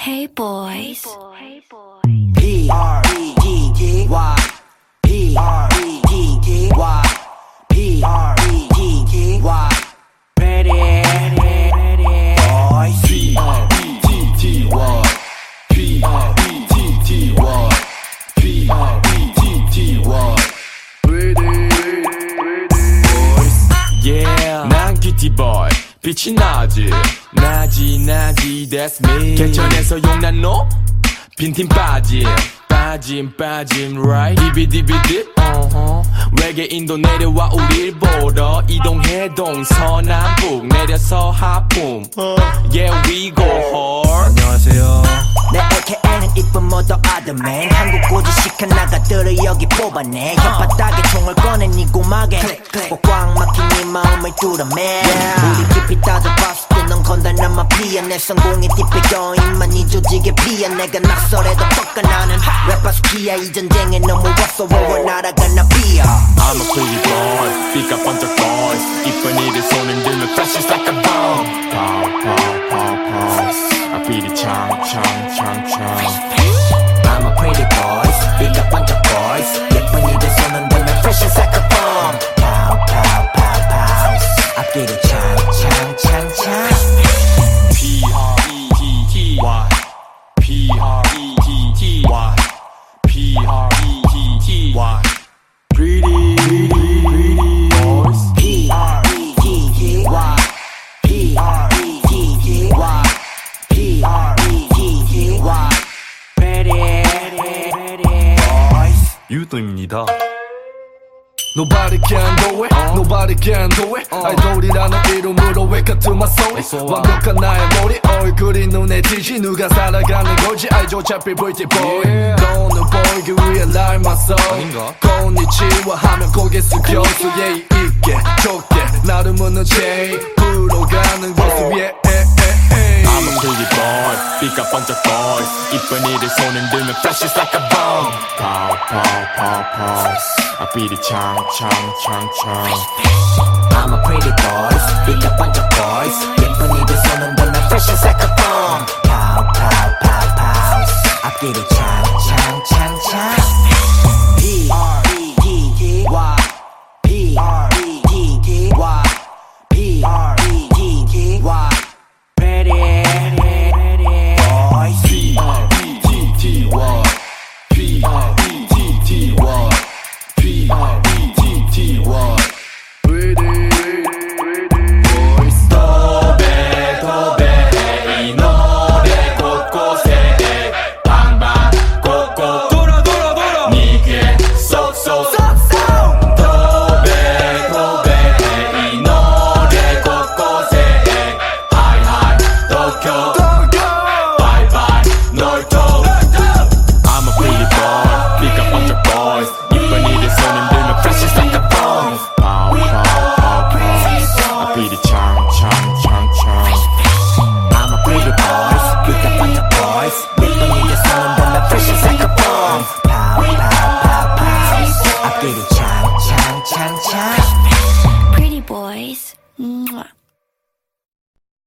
Hey boys. P-R-E-T-T-Y P-R-E-T-T-Y P-R-E-T-T-Y Ready boys P-R-E-T-T-Y P-R-E-T-T-Y P-R-E-T-T-Y Ready boys Yeah 난 큐티 boy 빛이 나지 나지 that's me 개천에서 용난 너 빈팀 빠짐 right 디비디비디 외계인도 내려와 우릴 보러 이동해 동서남북 내려서 하품 Yeah we go hard 안녕하세요 내 AKA는 이쁜 모더 아들맨 한국 고지식한 나가들을 여기 뽑아내 혓바닥에 총을 꺼내 니 고막에 꽉 막힌 네 마음을 뚫어매 우리 깊이 따져봤을 때 넌 건달난 마피아 내 성공의 뒷배경 입만 이 조직에 피해 내가 낙설해도 뻗어나는 래퍼스키야 이 전쟁에 너무 왔어 월월 날아가나 비야 I'm a pretty boy 빛과 번쩍 boys 이쁜 이들 손을 들면 flash is like a bomb Pow I beat it chang I'm a pretty boys 빛과 번쩍 boys 예쁜 이들 손은 들면 flash is like a bomb Pow I beat it chang P-R-E-T-T-Y P-R-E-T-T-Y P-R-E-T-T-Y Pretty boys P-R-E-T-T-Y P-R-E-T-T-Y P-R-E-T-T-Y Ready boys 유도입니다 Nobody can do it, nobody can do it 아이돌이라는 이름으로 wake up to my soul 완벽한 나의 머리 얼굴이 눈에 띄지 누가 살아가는 걸지 알죠 어차피 pretty boy 너는 보이기 위해 날 맞서 konnichiwa 하면 고개 숙여 예의 있게 좋게 나를 묻는 채 불어가는 모습 yeah I'm a pretty boy 빛과 번쩍 boys 이쁜 이들 손을 들면 flash is like a bomb Pow I beat it chang I'm a pretty boys 빛과 번쩍 boys 예쁜 이들 손은 들면 fresh is like a bomb Pow I beat it chang P-R-E-T-T-Y P-R-E-T-T-Y P-R-E-T-T-Y Ready boys P-R-E-T-T-Y P-R-E-T-T-Y P-R-E-T-T-Y Ready boys 더배 이 노래 곳곳에 방방 곳곳 돌아 네 귀에 쏙쏙 더배 이 노래 곳곳에 하이하이 도쿄 바이바이 놀토 I'm a pretty boy 빛과 번쩍 boys 이쁜 이들 손을 들면 flash is like a bomb Pow I beat it chang I'm a pretty boys 빛과 번쩍 boys 예쁜 이들 손은 들면 fresh is like a bomb Pow I beat it